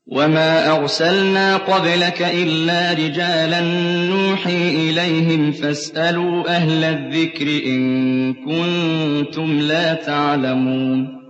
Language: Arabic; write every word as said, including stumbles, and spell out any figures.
وَمَا أَرْسَلْنَا قَبْلَكَ إِلَّا رِجَالًا نُّوحِي إِلَيْهِمْ فَاسْأَلُوا أَهْلَ الذِّكْرِ إِن كُنتُمْ لَا تَعْلَمُونَ